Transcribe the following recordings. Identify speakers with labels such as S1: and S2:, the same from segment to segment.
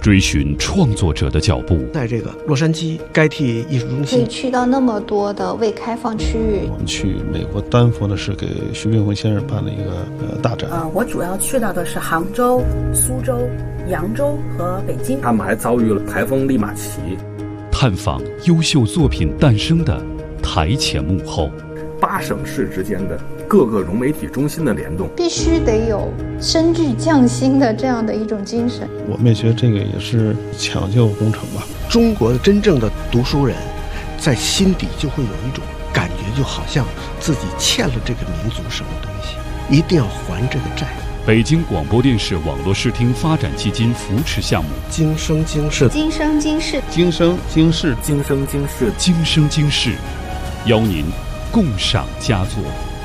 S1: 追寻创作者的脚步。
S2: 在这个洛杉矶该替艺术中心，
S3: 可以去到那么多的未开放区域。
S4: 我们去美国丹佛呢，是给徐冰鸿先生办了一个大展。
S5: 我主要去到的是杭州、苏州、扬州和北京。
S6: 他们还遭遇了台风利马奇。
S1: 探访优秀作品诞生的台前幕后
S6: ，8省市之间的各个融媒体中心的联动，
S3: 必须得有深具匠心的这样的一种精神。
S4: 我们也觉得这个也是抢救工程吧。
S2: 中国的真正的读书人，在心底就会有一种感觉，就好像自己欠了这个民族什么东西，一定要还这个债。
S1: 北京广播电视网络视听发展基金扶持项目，
S2: 今生今世，
S3: 今生今世，
S4: 今生今世，
S6: 今生今世，
S1: 今生今世，邀您共赏佳作。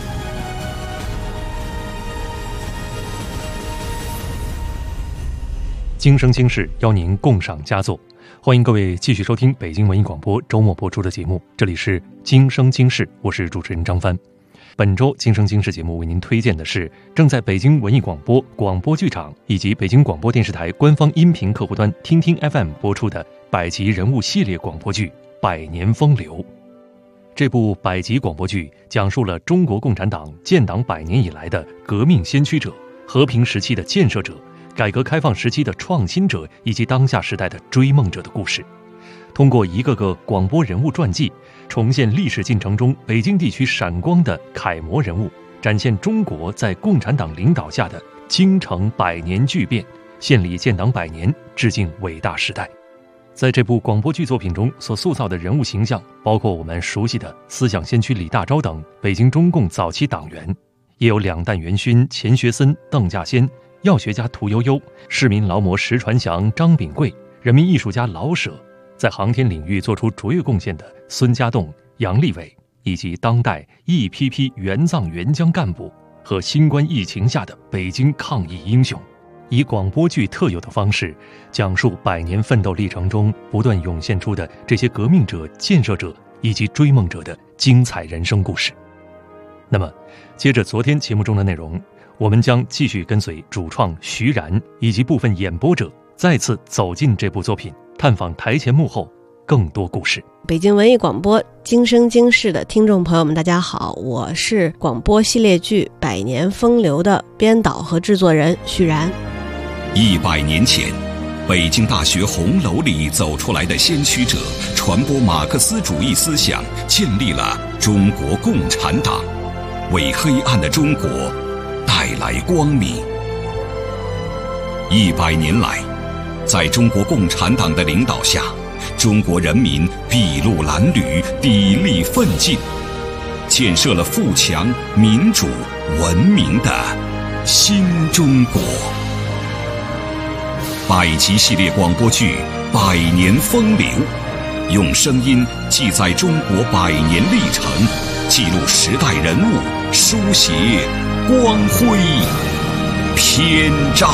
S7: 今生今世，邀您共赏佳作。欢迎各位继续收听北京文艺广播周末播出的节目，这里是今生今世，我是主持人张帆。本周今生今世节目为您推荐的是正在北京文艺广播广播剧场以及北京广播电视台官方音频客户端听听 FM 播出的百集人物系列广播剧《百年风流》。这部百集广播剧讲述了中国共产党建党100年以来的革命先驱者、和平时期的建设者、改革开放时期的创新者以及当下时代的追梦者的故事。通过一个个广播人物传记，重现历史进程中北京地区闪光的楷模人物，展现中国在共产党领导下的京城100年巨变，献礼建党100年，致敬伟大时代。在这部广播剧作品中所塑造的人物形象，包括我们熟悉的思想先驱李大钊等北京中共早期党员，也有2弹元勋钱学森、邓稼先，药学家屠呦呦，市民劳模石传祥、张秉贵，人民艺术家老舍，在航天领域做出卓越贡献的孙家栋、杨利伟，以及当代一批批援藏援疆干部和新冠疫情下的北京抗疫英雄，以广播剧特有的方式讲述100年奋斗历程中不断涌现出的这些革命者、建设者以及追梦者的精彩人生故事。那么接着昨天节目中的内容，我们将继续跟随主创徐然以及部分演播者再次走进这部作品，探访台前幕后更多故事。
S8: 北京文艺广播今生今世的听众朋友们大家好，我是广播系列剧《百年风流》的编导和制作人徐然。
S9: 100年前，北京大学红楼里走出来的先驱者，传播马克思主义思想，建立了中国共产党，为黑暗的中国带来光明。100年来，在中国共产党的领导下，中国人民筚路蓝缕，砥砺奋进，建设了富强、民主、文明的新中国。100集系列广播剧《百年风流》，用声音记载中国100年历程，记录时代人物，书写光辉篇章。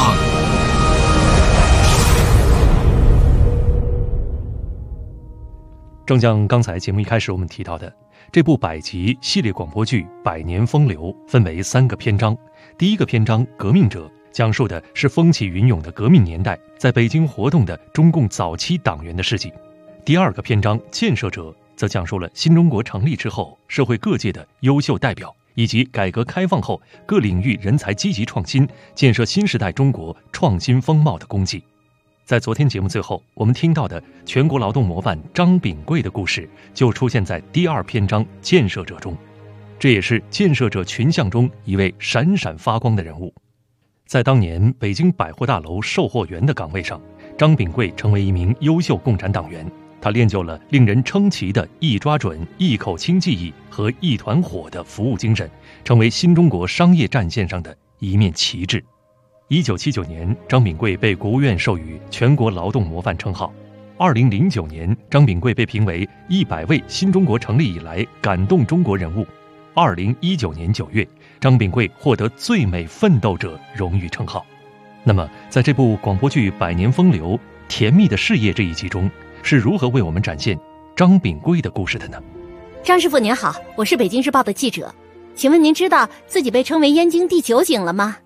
S7: 正像刚才节目一开始我们提到的，这部100集系列广播剧《百年风流》分为3个篇章。第一个篇章《革命者》讲述的是风起云涌的革命年代在北京活动的中共早期党员的事迹。第2个篇章《建设者》则讲述了新中国成立之后社会各界的优秀代表，以及改革开放后各领域人才积极创新，建设新时代中国创新风貌的功绩。在昨天节目最后，我们听到的全国劳动模范张秉贵的故事就出现在第2篇章《建设者》中，这也是建设者群像中一位闪闪发光的人物。在当年北京百货大楼售货员的岗位上，张秉贵成为一名优秀共产党员，他练就了令人称奇的一抓准、一口清记忆和一团火的服务精神，成为新中国商业战线上的一面旗帜。1979年，张秉贵被国务院授予全国劳动模范称号。2009年，张秉贵被评为100位新中国成立以来感动中国人物。2019年9月，张秉贵获得最美奋斗者荣誉称号。那么，在这部广播剧《百年风流》甜蜜的事业这一集中，是如何为我们展现张秉贵的故事的呢？
S10: 张师傅您好，我是北京日报的记者，请问您知道自己被称为燕京第9景了吗？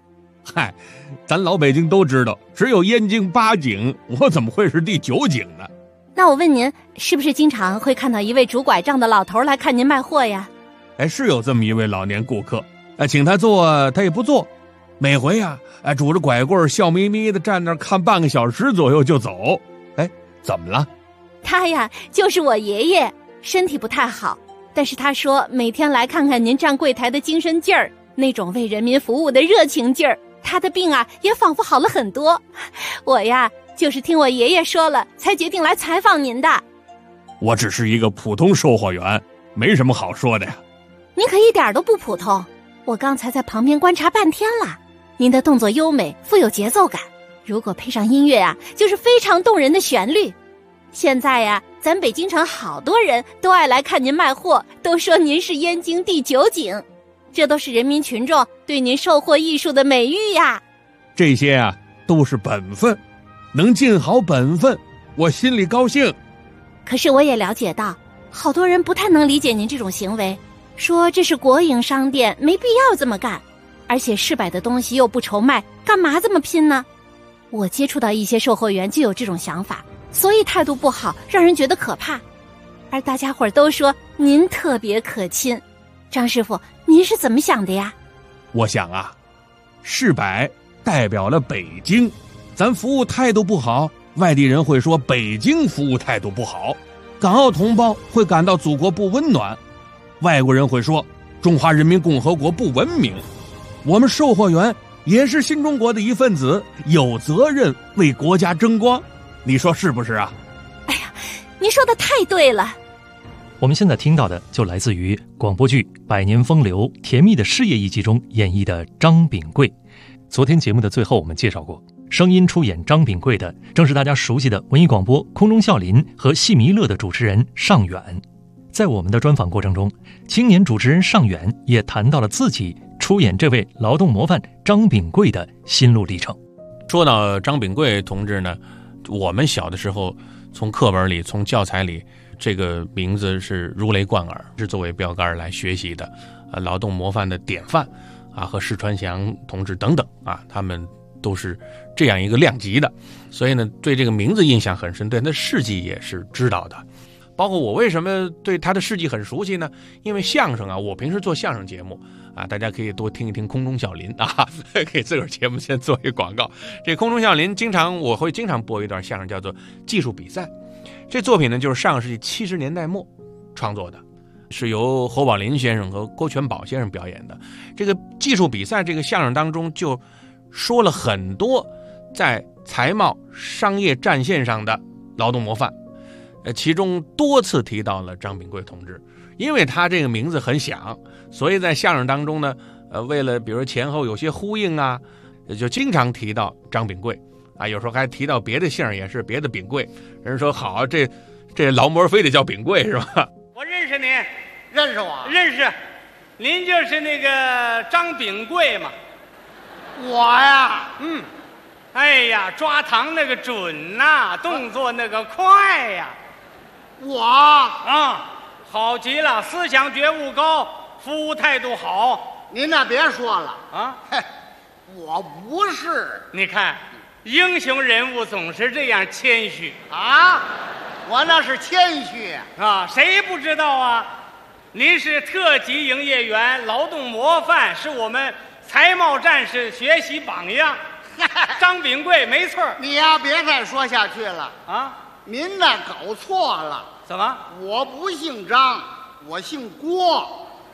S10: 嗨，咱老北京都知道，只有燕京8景，我怎么会是第9景呢？
S11: 那我问您，是不是经常会看到一位拄拐杖的老头来看您卖货呀？
S10: 是有这么一位老年顾客，请他坐他也不坐，每回拄着拐棍笑眯眯的站那儿看半个小时左右就走。怎么了？
S11: 他呀，就是我爷爷，身体不太好，但是他说每天来看看您站柜台的精神劲儿，那种为人民服务的热情劲儿，他的病也仿佛好了很多。我呀，就是听我爷爷说了，才决定来采访您的。
S10: 我只是一个普通售货员，没什么好说的呀。
S11: 您可一点都不普通，我刚才在旁边观察半天了，您的动作优美，富有节奏感，如果配上音乐就是非常动人的旋律。现在咱北京城好多人都爱来看您卖货，都说您是燕京第9景，这都是人民群众对您售货艺术的美誉呀。
S10: 这些都是本分，能尽好本分，我心里高兴。
S11: 可是我也了解到，好多人不太能理解您这种行为，说这是国营商店，没必要这么干，而且市百的东西又不愁卖，干嘛这么拼呢？我接触到一些售货员就有这种想法，所以态度不好，让人觉得可怕。而大家伙都说您特别可亲，张师傅，您是怎么想的呀？
S10: 我想市百代表了北京，咱服务态度不好，外地人会说北京服务态度不好，港澳同胞会感到祖国不温暖，外国人会说中华人民共和国不文明。我们售货员也是新中国的一份子，有责任为国家争光，你说是不是啊？
S11: 哎呀，您说的太对了。
S7: 我们现在听到的就来自于广播剧《百年风流甜蜜的事业》一集中演绎的张秉贵。昨天节目的最后我们介绍过，声音出演张秉贵的正是大家熟悉的文艺广播空中笑林和戏弥勒的主持人尚远。在我们的专访过程中，青年主持人尚远也谈到了自己出演这位劳动模范张秉贵的心路历程。
S12: 说到张秉贵同志呢，我们小的时候从课本里从教材里这个名字是如雷贯耳，是作为标杆来学习的，劳动模范的典范和施传祥同志等等他们都是这样一个量级的，所以呢对这个名字印象很深，对他的事迹也是知道的。包括我为什么对他的事迹很熟悉呢？因为相声我平时做相声节目大家可以多听一听空中笑林给自个儿节目先做一个广告。这空中笑林我会经常播一段相声，叫做技术比赛。这作品呢就是上世纪70年代末创作的，是由侯宝林先生和郭全宝先生表演的。这个技术比赛这个相声当中就说了很多在财贸商业战线上的劳动模范，其中多次提到了张秉贵同志。因为他这个名字很响，所以在相声当中呢为了比如前后有些呼应就经常提到张秉贵有时候还提到别的姓也是别的秉贵。人说好，这劳模非得叫秉贵是吧？
S13: 我认识您。
S14: 认识我？
S13: 认识，您就是那个张秉贵嘛。
S14: 我呀，
S13: 哎呀，抓糖那个准动作那个快呀。
S14: 我
S13: 好极了，思想觉悟高，服务态度好。
S14: 您那别说了
S13: 嘿，
S14: 我不是。
S13: 你看，英雄人物总是这样谦虚
S14: 我那是谦虚
S13: 谁不知道您是特级营业员，劳动模范，是我们财贸战士学习榜样。张秉贵没错。
S14: 你别再说下去了您那搞错了。
S13: 怎么？
S14: 我不姓张，我姓郭。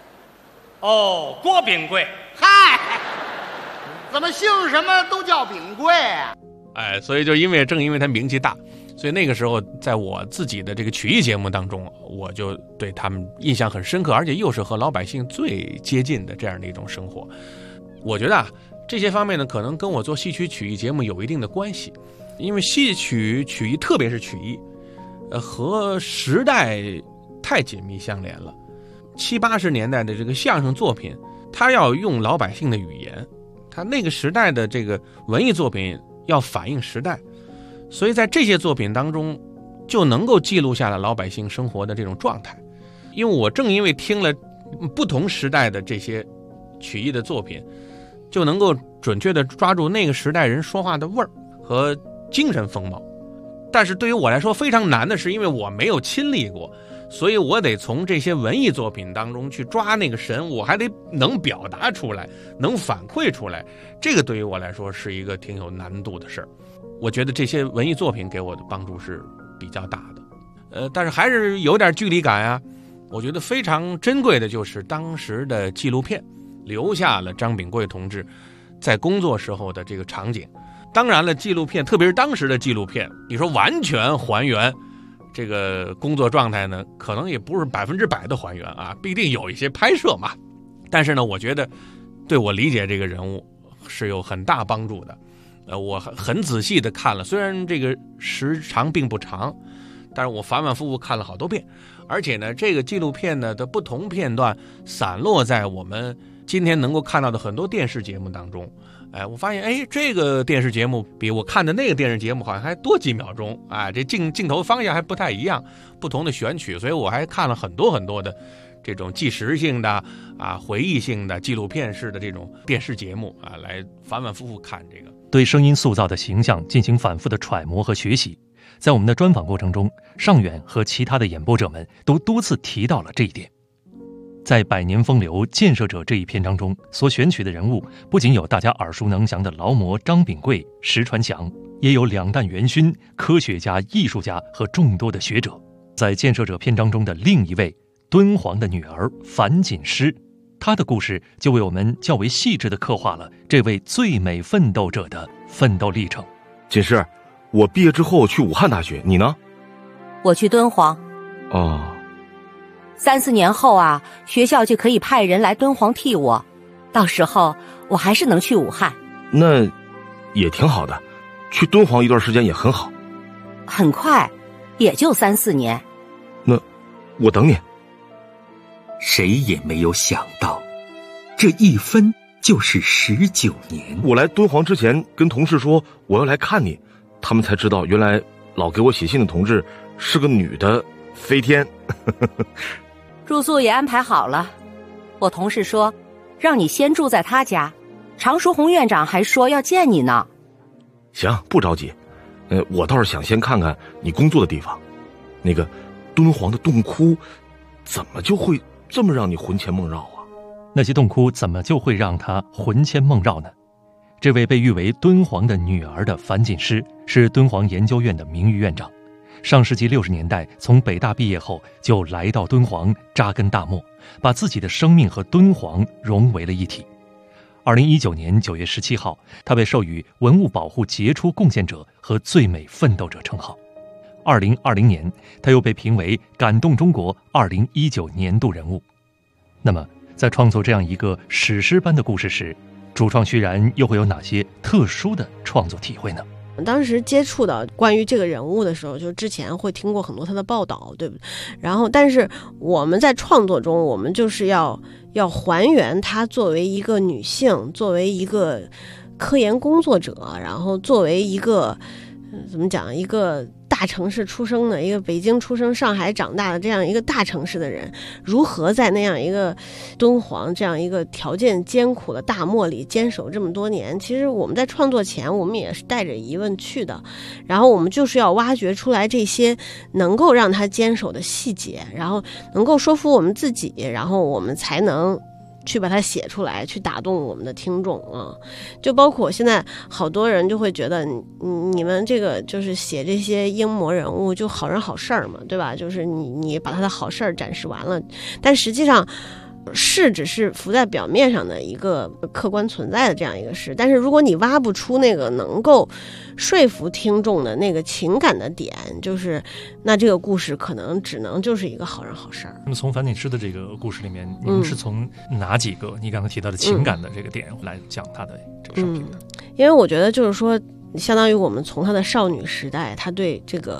S13: 郭秉贵。
S14: 嗨，怎么姓什么都叫秉贵
S12: 所以正因为他名气大，所以那个时候在我自己的这个曲艺节目当中，我就对他们印象很深刻，而且又是和老百姓最接近的这样的一种生活。我觉得这些方面呢可能跟我做戏曲曲艺节目有一定的关系，因为戏曲曲艺特别是曲艺和时代太紧密相连了。70、80年代的这个相声作品，它要用老百姓的语言，它那个时代的这个文艺作品要反映时代，所以在这些作品当中就能够记录下来老百姓生活的这种状态。因为听了不同时代的这些曲艺的作品，就能够准确地抓住那个时代人说话的味儿和精神风貌。但是对于我来说非常难的是，因为我没有亲历过，所以我得从这些文艺作品当中去抓那个神，我还得能表达出来，能反馈出来，这个对于我来说是一个挺有难度的事儿。我觉得这些文艺作品给我的帮助是比较大的，但是还是有点距离感啊。我觉得非常珍贵的就是当时的纪录片留下了张秉贵同志在工作时候的这个场景。当然了，纪录片特别是当时的纪录片，你说完全还原这个工作状态呢，可能也不是100%的还原啊，必定有一些拍摄嘛。但是呢，我觉得对我理解这个人物是有很大帮助的。我很仔细的看了，虽然这个时长并不长，但是我反反复复看了好多遍。而且呢，这个纪录片呢的不同片段散落在我们今天能够看到的很多电视节目当中。我发现这个电视节目比我看的那个电视节目好像还多几秒钟啊，这镜头方向还不太一样，不同的选取，所以我还看了很多很多的这种纪实性的回忆性的纪录片式的这种电视节目啊，来反反复复看这个，
S7: 对声音塑造的形象进行反复的揣摩和学习。在我们的专访过程中，尚远和其他的演播者们都多次提到了这一点。在《百年风流建设者》这一篇章中所选取的人物，不仅有大家耳熟能详的劳模张秉贵、石传祥，也有两弹元勋、科学家、艺术家和众多的学者。在《建设者》篇章中的另一位敦煌的女儿樊锦诗，她的故事就为我们较为细致地刻画了这位最美奋斗者的奋斗历程。
S15: 锦诗，我毕业之后去武汉大学，你呢？
S16: 我去敦煌。
S15: 哦。
S16: 3、4年后啊，学校就可以派人来敦煌替我，到时候我还是能去武汉。
S15: 那也挺好的，去敦煌一段时间也很好。
S16: 很快，也就3、4年。
S15: 那我等你。
S17: 谁也没有想到，这一分就是19年。
S15: 我来敦煌之前跟同事说我要来看你，他们才知道原来老给我写信的同志是个女的飞天。
S16: 住宿也安排好了，我同事说让你先住在他家，常书鸿院长还说要见你呢。
S15: 行，不着急，我倒是想先看看你工作的地方。那个敦煌的洞窟怎么就会这么让你魂牵梦绕啊？
S7: 那些洞窟怎么就会让他魂牵梦绕呢？这位被誉为敦煌的女儿的樊锦诗是敦煌研究院的名誉院长，上世纪60年代从北大毕业后就来到敦煌扎根大漠，把自己的生命和敦煌融为了一体。2019年9月17号，他被授予文物保护杰出贡献者和最美奋斗者称号。2020年，他又被评为感动中国2019年度人物。那么，在创作这样一个史诗般的故事时，主创徐然又会有哪些特殊的创作体会呢？
S8: 当时接触到关于这个人物的时候，就之前会听过很多他的报道，对不对？然后，但是我们在创作中，我们就是要还原她作为一个女性，作为一个科研工作者，然后作为一个怎么讲，一个大城市出生的，一个北京出生、上海长大的这样一个大城市的人，如何在那样一个敦煌这样一个条件艰苦的大漠里坚守这么多年？其实我们在创作前，我们也是带着疑问去的，然后我们就是要挖掘出来这些能够让他坚守的细节，然后能够说服我们自己，然后我们才能去把它写出来，去打动我们的听众啊！就包括现在好多人就会觉得你们这个就是写这些英模人物就好人好事儿嘛，对吧？就是你把他的好事儿展示完了，但实际上事只是浮在表面上的一个客观存在的这样一个事，但是如果你挖不出那个能够说服听众的那个情感的点，就是那这个故事可能只能就是一个好人好事儿。
S7: 那么从樊锦诗的这个故事里面，你们是从哪几个你刚才提到的情感的这个点来讲他的这个生平的？
S8: 因为我觉得就是说，相当于我们从她的少女时代，她对这个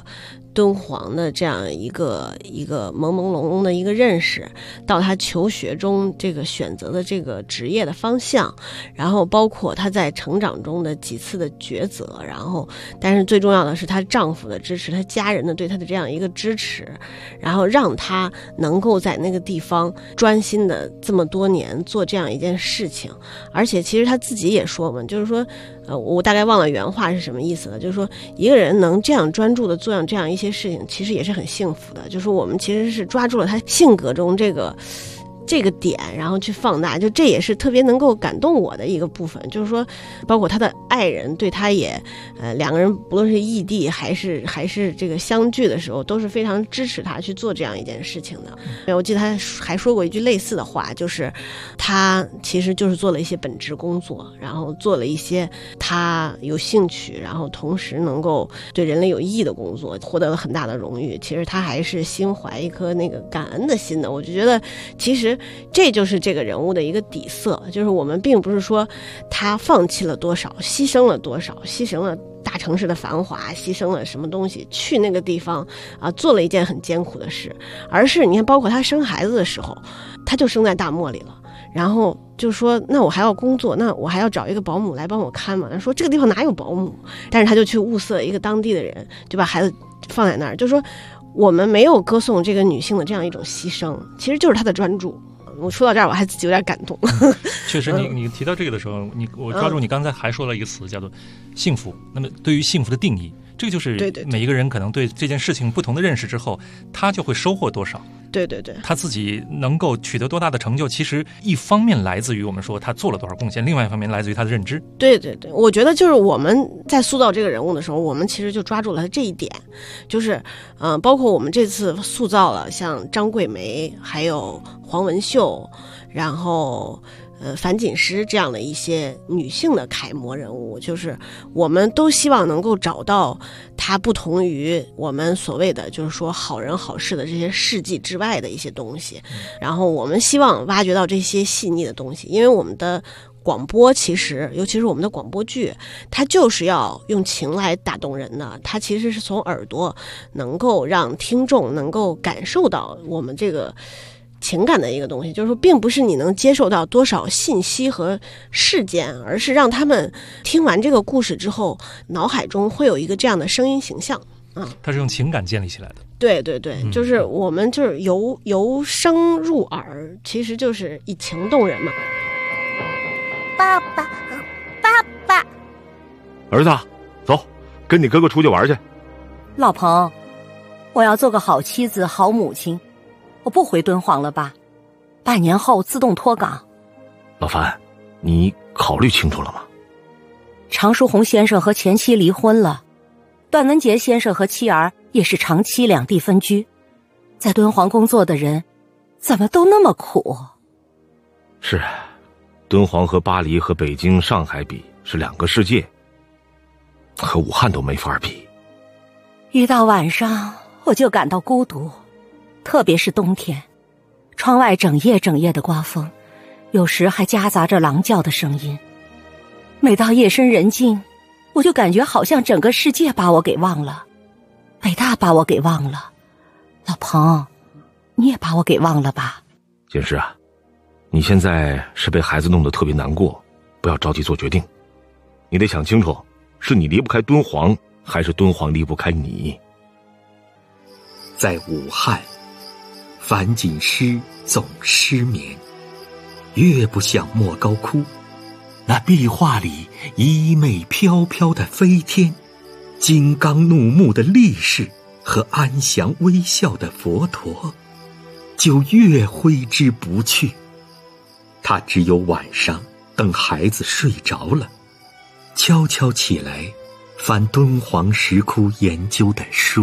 S8: 敦煌的这样一个朦朦胧胧的一个认识，到他求学中这个选择的这个职业的方向，然后包括他在成长中的几次的抉择，然后但是最重要的是她丈夫的支持，她家人的对她的这样一个支持，然后让她能够在那个地方专心的这么多年做这样一件事情。而且其实她自己也说嘛，就是说我大概忘了原话是什么意思了，就是说一个人能这样专注的做这样一些事情，其实也是很幸福的。就是我们其实是抓住了他性格中这个点，然后去放大，就这也是特别能够感动我的一个部分。就是说包括他的爱人对他也两个人不论是异地还是这个相聚的时候，都是非常支持他去做这样一件事情的。我记得他还说过一句类似的话，就是他其实就是做了一些本职工作，然后做了一些他有兴趣，然后同时能够对人类有意义的工作，获得了很大的荣誉。其实他还是心怀一颗那个感恩的心的。我就觉得其实这就是这个人物的一个底色，就是我们并不是说他放弃了多少，牺牲了多少，牺牲了大城市的繁华，牺牲了什么东西去那个地方做了一件很艰苦的事，而是你看包括他生孩子的时候，他就生在大漠里了，然后就说那我还要工作，那我还要找一个保姆来帮我看嘛，说这个地方哪有保姆，但是他就去物色一个当地的人，就把孩子放在那儿，就说我们没有歌颂这个女性的这样一种牺牲，其实就是她的专注。我说到这儿我还自己有点感动。
S7: 确实你提到这个的时候，我抓住你刚才还说了一个词叫做幸福。那么对于幸福的定义，这个就是每一个人可能对这件事情不同的认识之后，他就会收获多少。
S8: 对对对，
S7: 他自己能够取得多大的成就，其实一方面来自于我们说他做了多少贡献，另外一方面来自于他的认知。
S8: 对对对，我觉得就是我们在塑造这个人物的时候，我们其实就抓住了他这一点，就是包括我们这次塑造了像张桂梅还有黄文秀，然后樊锦诗这样的一些女性的楷模人物，就是我们都希望能够找到她不同于我们所谓的就是说好人好事的这些事迹之外的一些东西，然后我们希望挖掘到这些细腻的东西。因为我们的广播其实尤其是我们的广播剧，它就是要用情来打动人的，它其实是从耳朵能够让听众能够感受到我们这个情感的一个东西，就是说并不是你能接受到多少信息和事件，而是让他们听完这个故事之后脑海中会有一个这样的声音形象。
S7: 它是用情感建立起来的。
S8: 对对对，就是我们就是由声入耳，其实就是以情动人嘛。
S11: 爸爸爸爸，
S15: 儿子走，跟你哥哥出去玩去。
S16: 老彭，我要做个好妻子好母亲，我不回敦煌了吧，半年后自动脱岗。
S15: 老樊，你考虑清楚了吗？
S16: 常书鸿先生和前妻离婚了，段文杰先生和妻儿也是长期两地分居，在敦煌工作的人怎么都那么苦？
S15: 是，敦煌和巴黎和北京上海比是两个世界，和武汉都没法比。
S16: 一到晚上我就感到孤独，特别是冬天，窗外整夜的刮风，有时还夹杂着狼叫的声音。每到夜深人静，我就感觉好像整个世界把我给忘了，北大把我给忘了。老彭，你也把我给忘了吧？
S15: 锦诗啊，你现在是被孩子弄得特别难过，不要着急做决定，你得想清楚，是你离不开敦煌，还是敦煌离不开你。
S17: 在武汉，樊锦诗总失眠，越不想莫高窟，那壁画里衣袂飘飘的飞天，金刚怒目的力士和安详微笑的佛陀，就越挥之不去。他只有晚上等孩子睡着了，悄悄起来翻敦煌石窟研究的书。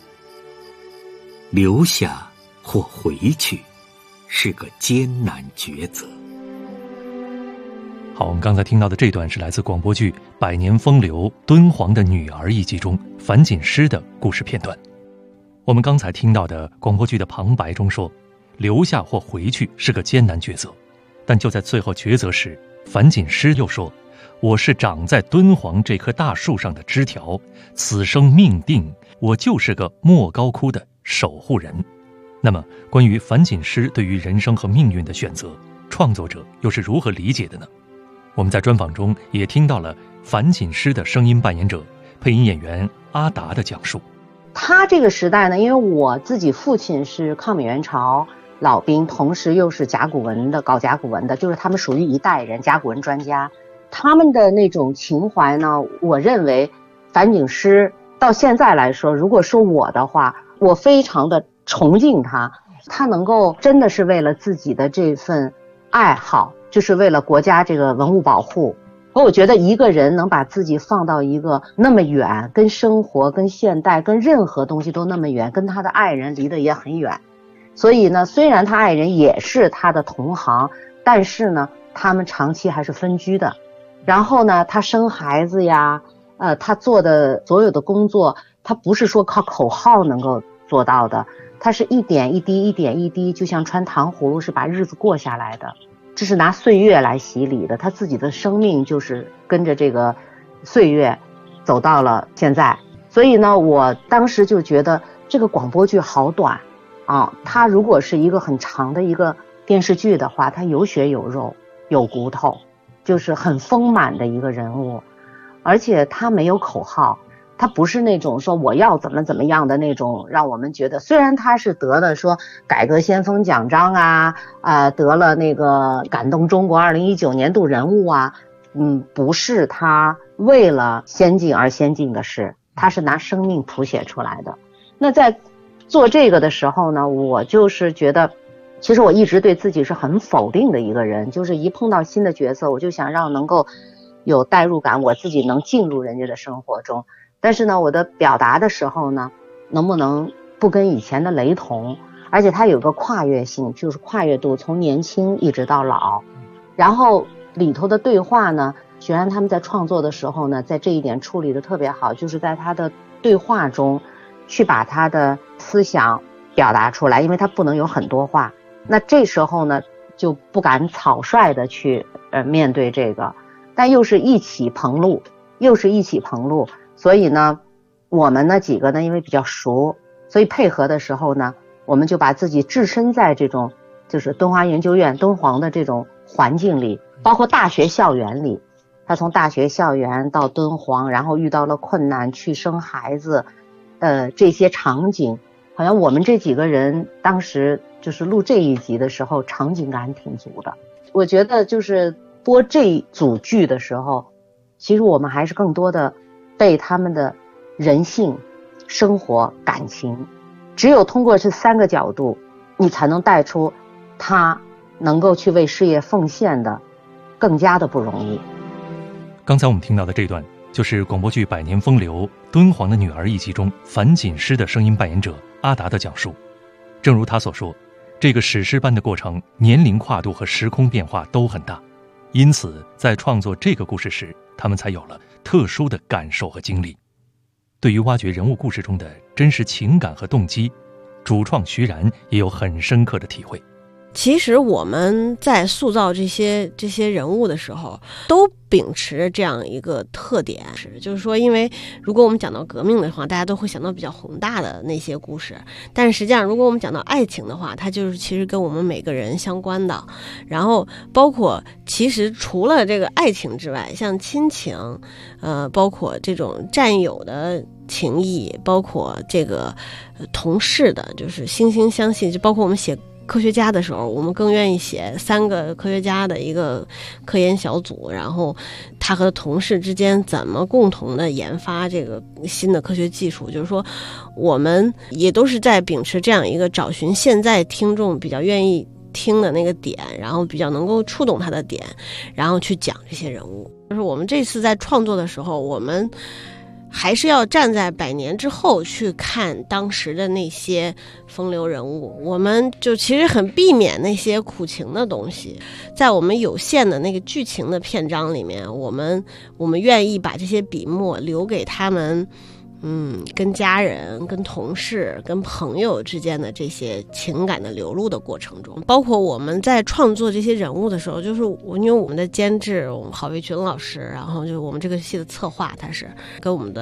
S17: 留下或回去是个艰难抉择。
S7: 好，我们刚才听到的这段是来自广播剧《百年风流敦煌的女儿》一集中樊锦诗的故事片段。我们刚才听到的广播剧的旁白中说，留下或回去是个艰难抉择，但就在最后抉择时，樊锦诗又说，我是长在敦煌这棵大树上的枝条，此生命定， 我就是个莫高窟的守护人。那么关于樊锦诗对于人生和命运的选择，创作者又是如何理解的呢？我们在专访中也听到了樊锦诗的声音扮演者配音演员阿达的讲述。
S18: 他这个时代呢，因为我自己父亲是抗美援朝老兵，同时又是甲骨文的，搞甲骨文的，就是他们属于一代人甲骨文专家。他们的那种情怀呢，我认为樊锦诗到现在来说，如果说我的话，我非常的崇敬他。他能够真的是为了自己的这份爱好，就是为了国家这个文物保护。我觉得一个人能把自己放到一个那么远，跟生活跟现代跟任何东西都那么远，跟他的爱人离得也很远。所以呢，虽然他爱人也是他的同行，但是呢他们长期还是分居的。然后呢他生孩子呀，他做的所有的工作，他不是说靠口号能够做到的，他是一点一滴一点一滴，就像穿糖葫芦，是把日子过下来的。这是拿岁月来洗礼的，他自己的生命就是跟着这个岁月走到了现在。所以呢，我当时就觉得这个广播剧好短啊，它如果是一个很长的一个电视剧的话，它有血有肉有骨头，就是很丰满的一个人物。而且他没有口号，他不是那种说我要怎么怎么样的那种，让我们觉得虽然他是得了说改革先锋奖章啊，得了那个感动中国2019年度人物啊，不是他为了先进而先进的事，他是拿生命谱写出来的。那在做这个的时候呢，我就是觉得其实我一直对自己是很否定的一个人，就是一碰到新的角色，我就想让能够有代入感，我自己能进入人家的生活中。但是呢，我的表达的时候呢，能不能不跟以前的雷同，而且它有个跨越性，就是跨越度从年轻一直到老。然后里头的对话呢，许然他们在创作的时候呢，在这一点处理的特别好，就是在他的对话中去把他的思想表达出来，因为他不能有很多话。那这时候呢，就不敢草率的去面对这个，但又是一起棚录，所以呢，我们呢几个呢，因为比较熟，所以配合的时候呢，我们就把自己置身在这种就是敦华研究院敦煌的这种环境里，包括大学校园里。他从大学校园到敦煌，然后遇到了困难，去生孩子，这些场景，好像我们这几个人当时就是录这一集的时候，场景感挺足的。我觉得就是播这组剧的时候，其实我们还是更多的被他们的人性、生活、感情，只有通过这3个角度，你才能带出他能够去为事业奉献的更加的不容易。
S7: 刚才我们听到的这段就是广播剧《百年风流》敦煌的女儿一集中樊锦诗的声音扮演者阿达的讲述。正如他所说，这个史诗般的过程年龄跨度和时空变化都很大，因此在创作这个故事时，他们才有了特殊的感受和经历。对于挖掘人物故事中的真实情感和动机，主创徐然也有很深刻的体会。
S8: 其实我们在塑造这些人物的时候，都秉持这样一个特点，就是说，因为如果我们讲到革命的话，大家都会想到比较宏大的那些故事，但是实际上，如果我们讲到爱情的话，它就是其实跟我们每个人相关的。然后包括其实除了这个爱情之外，像亲情，包括这种战友的情谊，包括这个同事的，就是惺惺相惜，就包括我们写科学家的时候，我们更愿意写3个科学家的一个科研小组，然后他和同事之间怎么共同的研发这个新的科学技术。就是说，我们也都是在秉持这样一个找寻现在听众比较愿意听的那个点，然后比较能够触动他的点，然后去讲这些人物。就是我们这次在创作的时候，我们还是要站在100年之后去看当时的那些风流人物，我们就其实很避免那些苦情的东西。在我们有限的那个剧情的篇章里面，我们愿意把这些笔墨留给他们跟家人、跟同事、跟朋友之间的这些情感的流露的过程中，包括我们在创作这些人物的时候，就是因为我们的监制郝卫群老师，然后就是我们这个戏的策划，他是跟我们的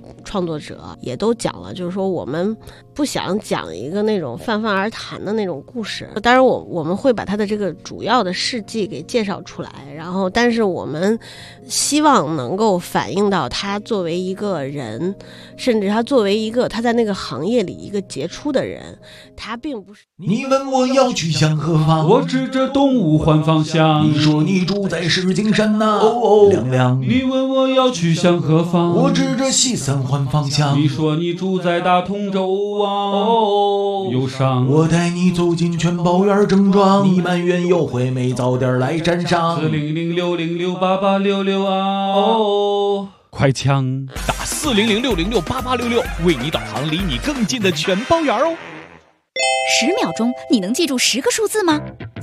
S8: 创作者也都讲了，就是说我们不想讲一个那种泛泛而谈的那种故事，当然我们会把他的这个主要的事迹给介绍出来，然后但是我们希望能够反映到他作为一个人，甚至他作为一个他在那个行业里一个杰出的人，他并不是。
S19: 你问我要去向何方，
S1: 我指着东吴换方向。
S19: 你说你住在石景山呐，哦亮亮。
S1: 你问我要去向何方，
S19: 我指着西三环方向。
S1: 你说你住在大同州啊，哦忧伤。
S19: 我带你走进全宝园正庄，你埋怨优惠没早点来山上。
S1: 40060688666啊，哦快枪
S20: 打40060688666，为你导航离你更近的全包园哦。
S21: 10秒钟，你能记住10个数字吗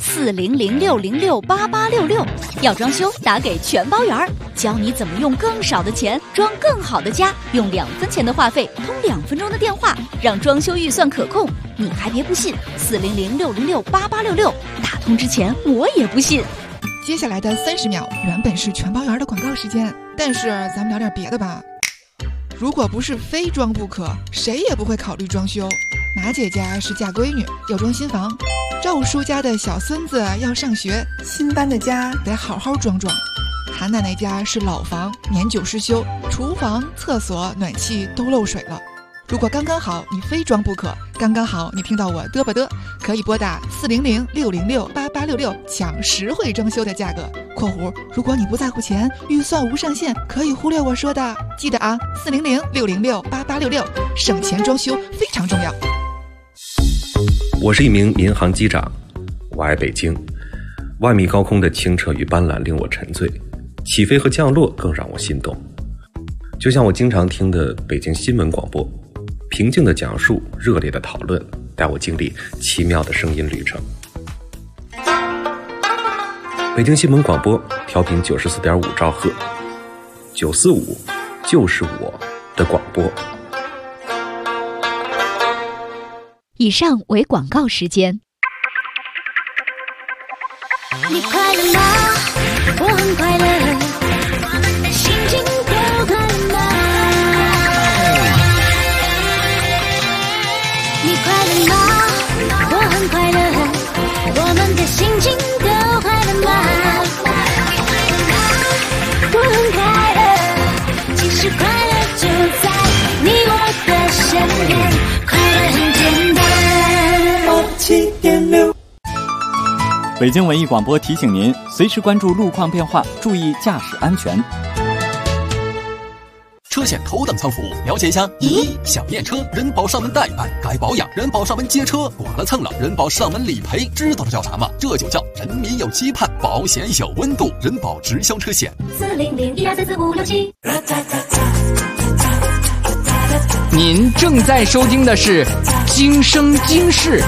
S21: ？40060688666，要装修打给全包园，教你怎么用更少的钱装更好的家，用2分钱的话费通2分钟的电话，让装修预算可控。你还别不信，40060688666，打通之前我也不信。
S22: 接下来的30秒原本是全包园的广告时间，但是咱们聊点别的吧。如果不是非装不可，谁也不会考虑装修。马姐家是嫁闺女，要装新房；赵叔家的小孙子要上学，新搬的家得好好装装。韩奶奶家是老房，年久失修，厨房、厕所、暖气都漏水了。如果刚刚好你非装不可，刚刚好你听到我嘚吧嘚，可以拨打40060688666抢实惠装修的价格（括弧如果你不在乎钱，预算无上限，可以忽略我说的）。记得啊，40060688666，省钱装修非常重要。
S23: 我是一名民航机长，我爱北京。万米高空的清澈与斑斓令我沉醉，起飞和降落更让我心动。就像我经常听的北京新闻广播，平静的讲述，热烈的讨论，带我经历奇妙的声音旅程。北京新闻广播调频94.5兆赫，945就是我的广播。
S21: 以上为广告时间。
S24: 你快乐吗？我很快乐，心情都快乐吗？你快乐吗？我很快乐，我们的心情都快乐吗？我很快乐，其实快乐就在你我的身边，快乐很简单。7.6
S25: 北京文艺广播提醒您，随时关注路况变化，注意驾驶安全。
S26: 车险头等舱服务，了解一下。1. 想验车，人保上门代办；该保养，人保上门接车；剐了蹭了，人保上门理赔。知道这叫啥吗？这就叫人民有期盼，保险有温度。人保直销车险。40012344567。
S27: 您正在收听的是《今生今世》。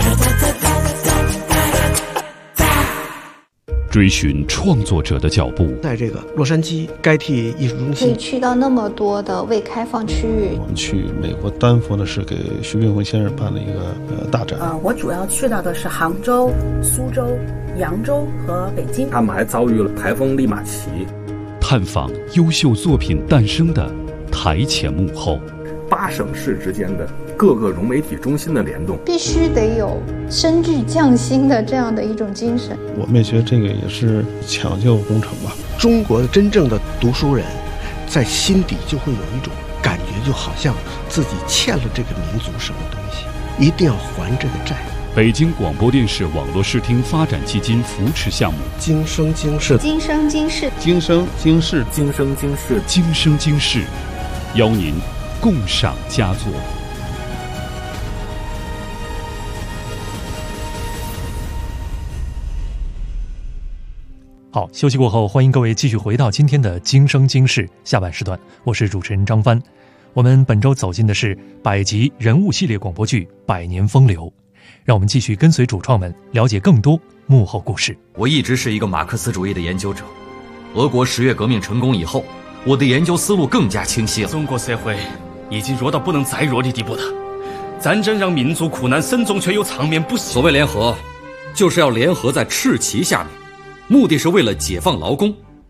S1: 追寻创作者的脚步，
S2: 在这个洛杉矶该替艺术中心，
S3: 可以去到那么多的未开放区域。
S4: 我们去美国丹佛的是给徐冰辉先生办了一个大展。
S5: 我主要去到的是杭州、苏州、扬州和北京。
S6: 他们还遭遇了台风利马奇，
S1: 探访优秀作品诞生的台前幕后
S6: ，8省市之间的各个融媒体中心的联动，
S3: 必须得有深具匠心的这样的一种精神。
S4: 我们也觉得这个也是抢救工程吧。
S2: 中国真正的读书人，在心底就会有一种感觉，就好像自己欠了这个民族什么东西，一定要还这个债。
S1: 北京广播电视网络视听发展基金扶持项目，
S2: 今生今世，
S3: 今生今世，
S4: 今生今世，
S6: 今生今世，
S1: 今生今世，邀您共赏佳作。
S7: 好，休息过后，欢迎各位继续回到今天的《今生今世》下半时段，我是主持人张帆。我们本周走进的是百集人物系列广播剧《百年风流》，让我们继续跟随主创们了解更多幕后故事。
S28: 我一直是一个马克思主义的研究者，俄国10月革命成功以后，我的研究思路更加清晰了。
S29: 中国社会已经弱到不能再弱的地步了，战争让民族苦难深重，却又长眠不息。
S28: 所谓联合，就是要联合在赤旗下面，目的是为了解放劳工，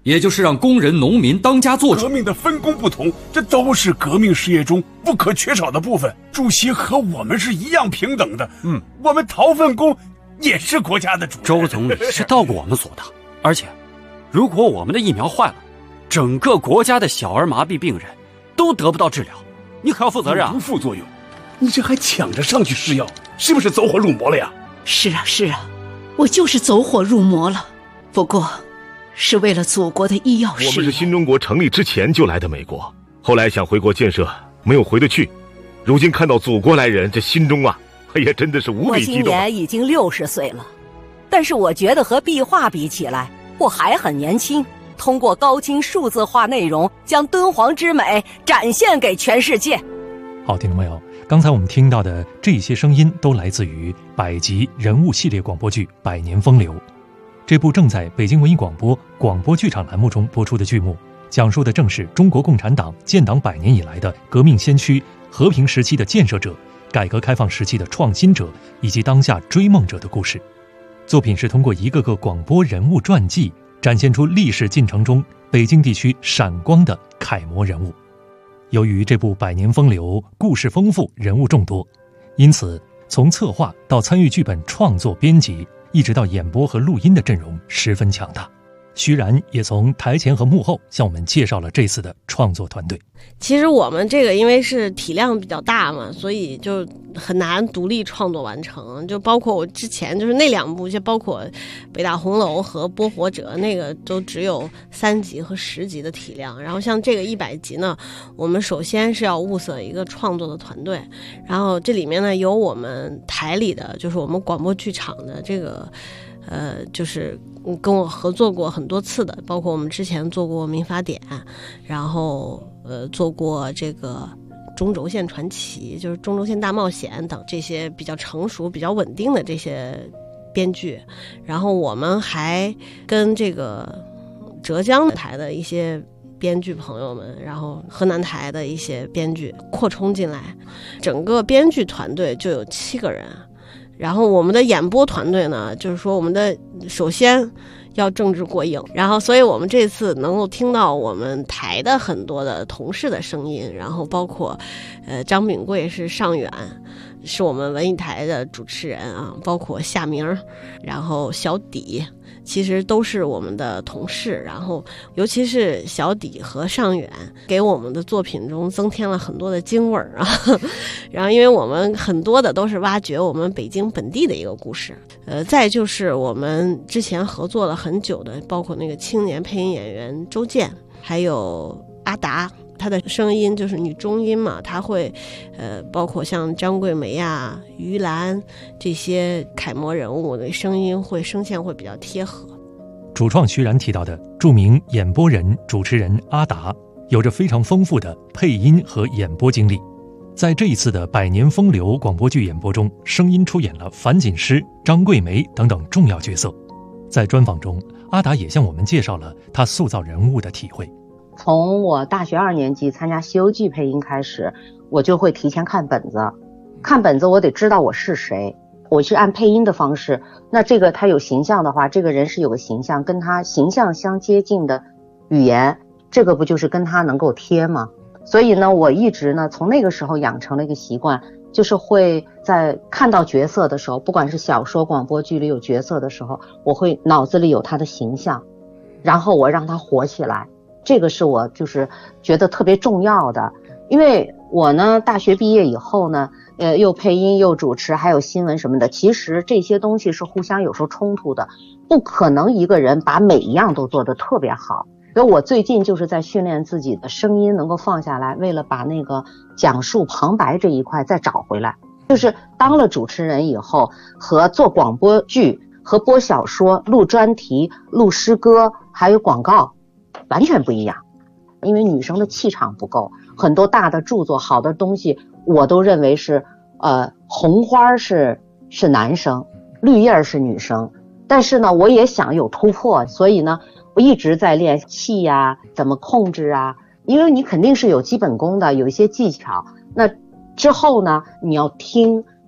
S28: 也就是让工人、农民当家做主。
S9: 革命的分工不同，这都是革命事业中不可缺少的部分。主席和我们是一样平等的。我们掏粪工也是国家的主人。
S10: 周总理是到过我们所的，而且，如果我们的疫苗坏了，整个国家的小儿麻痹病人都得不到治疗，你可要负责任啊！
S9: 无副作用，你这还抢着上去试药，是不是走火入魔了呀？
S11: 是啊，我就是走火入魔了。不过，是为了祖国的医药事业。
S12: 我们是新中国成立之前就来的美国，后来想回国建设，没有回得去。如今看到祖国来人，这心中啊，哎呀，真的是无比激动。
S13: 我今年已经60岁了，但是我觉得和壁画比起来，我还很年轻。通过高清数字化内容，将敦煌之美展现给全世界。
S7: 好，听众朋友，刚才我们听到的这些声音都来自于百集人物系列广播剧《百年风流》。这部正在北京文艺广播广播剧场栏目中播出的剧目，讲述的正是中国共产党建党100年以来的革命先驱、和平时期的建设者、改革开放时期的创新者以及当下追梦者的故事。作品是通过一个个广播人物传记，展现出历史进程中北京地区闪光的楷模人物。由于这部《百年风流》故事丰富，人物众多，因此从策划到参与剧本创作编辑，一直到演播和录音的阵容十分强大。徐然也从台前和幕后向我们介绍了这次的创作团队。
S8: 其实我们这个因为是体量比较大嘛，所以就很难独立创作完成。就包括我之前就是那2部，就包括北大红楼和播火者，那个都只有3集和10集的体量。然后像这个100集呢，我们首先是要物色一个创作的团队，然后这里面呢有我们台里的，就是我们广播剧场的这个就是跟我合作过很多次的，包括我们之前做过民法典，然后做过这个中轴线传奇，就是中轴线大冒险等这些比较成熟比较稳定的这些编剧。然后我们还跟这个浙江台的一些编剧朋友们，然后河南台的一些编剧扩充进来，整个编剧团队就有7个人。然后我们的演播团队呢，就是说我们的首先要政治过硬，然后所以我们这次能够听到我们台的很多的同事的声音，然后包括张炳贵是尚远，是我们文艺台的主持人啊，包括夏明，然后小底，其实都是我们的同事。然后尤其是小底和尚远给我们的作品中增添了很多的京味儿啊。然后因为我们很多的都是挖掘我们北京本地的一个故事，再就是我们之前合作了很久的，包括那个青年配音演员周健，还有阿达，她的声音就是女中音嘛，她会包括像张桂梅啊、于兰这些楷模人物的声音声线会比较贴合。
S7: 主创徐然提到的著名演播人、主持人阿达，有着非常丰富的配音和演播经历。在这一次的《百年风流》广播剧演播中，声音出演了樊锦诗、张桂梅等等重要角色。在专访中，阿达也向我们介绍了他塑造人物的体会。
S18: 从我大学2年级参加《西游记》配音开始，我就会提前看本子。看本子我得知道我是谁，我是按配音的方式。那这个他有形象的话，这个人是有个形象，跟他形象相接近的语言，这个不就是跟他能够贴吗？所以呢，我一直呢从那个时候养成了一个习惯，就是会在看到角色的时候，不管是小说、广播剧里有角色的时候，我会脑子里有他的形象，然后我让他活起来。这个是我就是觉得特别重要的。因为我呢大学毕业以后呢又配音又主持还有新闻什么的，其实这些东西是互相有时候冲突的，不可能一个人把每一样都做得特别好。所以我最近就是在训练自己的声音能够放下来，为了把那个讲述旁白这一块再找回来。就是当了主持人以后，和做广播剧和播小说、录专题、录诗歌还有广告完全不一样。因为女生的气场不够，很多大的著作好的东西我都认为是红花是男生，绿叶是女生。但是呢我也想有突破，所以呢我一直在练气呀，怎么控制啊，因为你肯定是有基本功的，有一些技巧。那之后呢你要听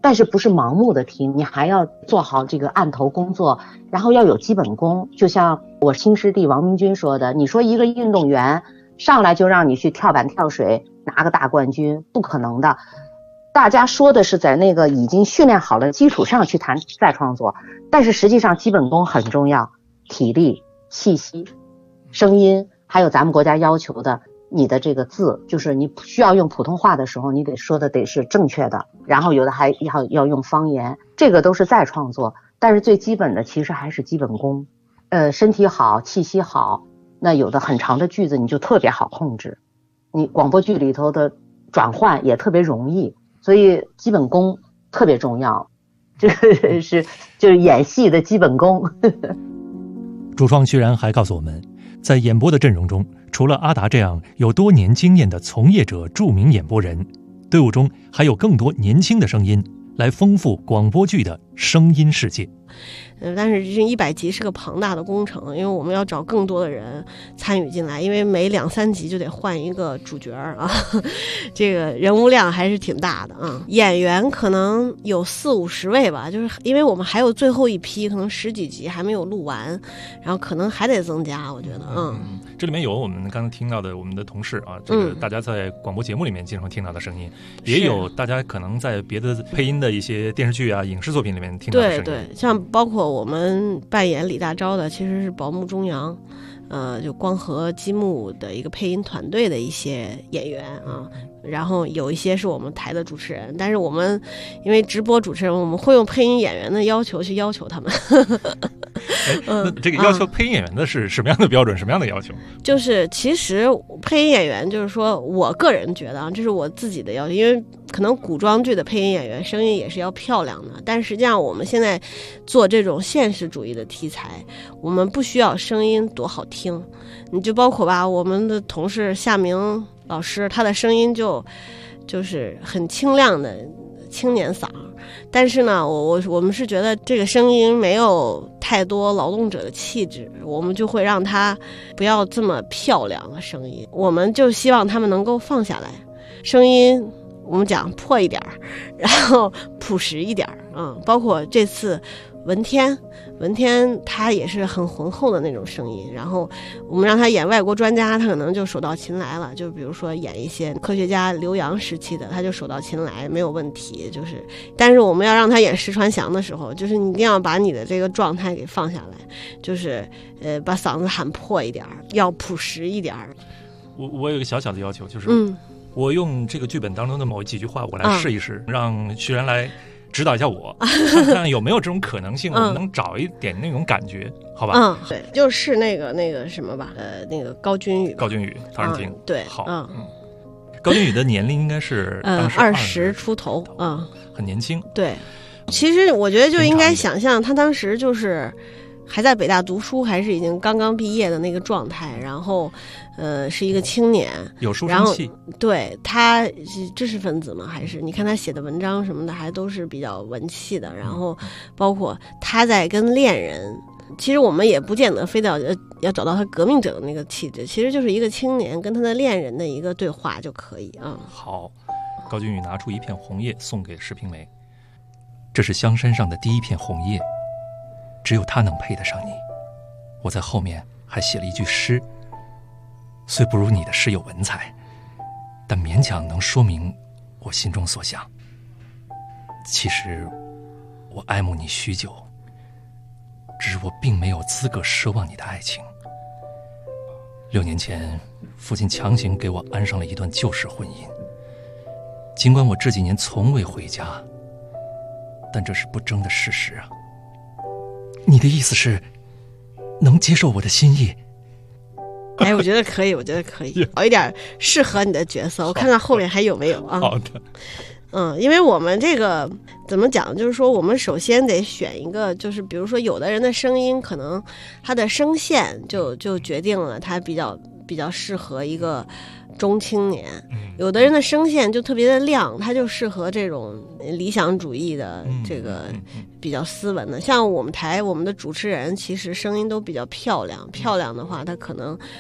S18: 但是不是盲目的听，你还要做好这个案头工作，然后要有基本功。就像我亲师弟王明军说的，你说一个运动员上来就让你去跳板跳水拿个大冠军，不可能的。大家说的是在那个已经训练好的基础上去谈再创作，但是实际上基本功很重要，体力、气息、声音，还有咱们国家要求的你的这个字，就是你需要用普通话的时候，你得说的得是正确的，然后有的还要用方言，这个都是再创作。但是最基本的其实还是基本功，身体好，气息好，那有的很长的句子你就特别好控制，你广播剧里头的转换也特别容易。所以基本功特别重要，这个就是演戏的基本功。
S7: 主创徐然还告诉我们，在演播的阵容中，除了阿达这样有多年经验的从业者、著名演播人，队伍中还有更多年轻的声音，来丰富广播剧的声音世界。
S8: 但是这100集是个庞大的工程，因为我们要找更多的人参与进来，因为每2、3集就得换一个主角啊，这个人物量还是挺大的啊。演员可能有40、50位吧，就是因为我们还有最后一批，可能10几集还没有录完，然后可能还得增加，我觉得
S7: 这里面有我们刚刚听到的我们的同事啊，这个大家在广播节目里面经常听到的声音，也有大家可能在别的配音的一些电视剧啊、影视作品里面听到的声音。
S8: 对，像包括我们扮演李大钊的其实是宝木中阳，就光和积木的一个配音团队的一些演员啊，然后有一些是我们台的主持人，但是我们因为直播主持人，我们会用配音演员的要求去要求他们。
S7: 那这个要求配音演员的是什么样的标准，什么样的要求？
S8: 就是其实配音演员，就是说我个人觉得啊，这是我自己的要求，因为可能古装剧的配音演员声音也是要漂亮的，但实际上我们现在做这种现实主义的题材，我们不需要声音多好听，你就包括吧，我们的同事夏明老师，他的声音就是很清亮的青年嗓，但是呢，我们是觉得这个声音没有太多劳动者的气质，我们就会让他不要这么漂亮的声音，我们就希望他们能够放下来，声音我们讲破一点，然后朴实一点，包括这次文天他也是很浑厚的那种声音，然后我们让他演外国专家，他可能就手到擒来了，就比如说演一些科学家刘洋时期的，他就手到擒来没有问题，就是但是我们要让他演石传祥的时候，就是你一定要把你的这个状态给放下来，就是把嗓子喊破一点，要朴实一点。
S7: 我有一个小小的要求，就是我用这个剧本当中的某几句话我来试一试，让徐然来指导一下我，看看有没有这种可能性，我们能找一点那种感觉，好吧？
S8: 对，就是那个什么吧，那个高君宇，
S7: 陶然亭，
S8: 对，
S7: 好，高君宇的年龄应该是
S8: 20出头，
S7: 很年轻。
S8: 对，其实我觉得就应该想象他当时就是还在北大读书，还是已经刚刚毕业的那个状态，然后是一个青年，
S7: 有书生气，
S8: 对，他是知识分子嘛，还是你看他写的文章什么的还都是比较文气的，然后包括他在跟恋人，其实我们也不见得非得要找到他革命者的那个气质，其实就是一个青年跟他的恋人的一个对话就可以啊。
S7: 好，高君宇拿出一片红叶送给石平梅，这是香山上的第一片红叶，只有他能配得上你。我在后面还写了一句诗，虽不如你的诗有文采，但勉强能说明我心中所想。其实我爱慕你许久，只是我并没有资格奢望你的爱情。6年前，父亲强行给我安上了一段旧式婚姻，尽管我这几年从未回家，但这是不争的事实啊。你的意思是能接受我的心意？
S8: 哎，我觉得可以，找一点适合你的角色，我看看后面还有没有啊。
S7: 好的。
S8: 因为我们这个怎么讲，就是说我们首先得选一个，就是比如说有的人的声音可能他的声线就决定了他比较适合一个中青年，有的人的声线就特别的亮，他就适合这种理想主义的这个比较斯文的。像我们的主持人其实声音都比较漂亮的话，他可能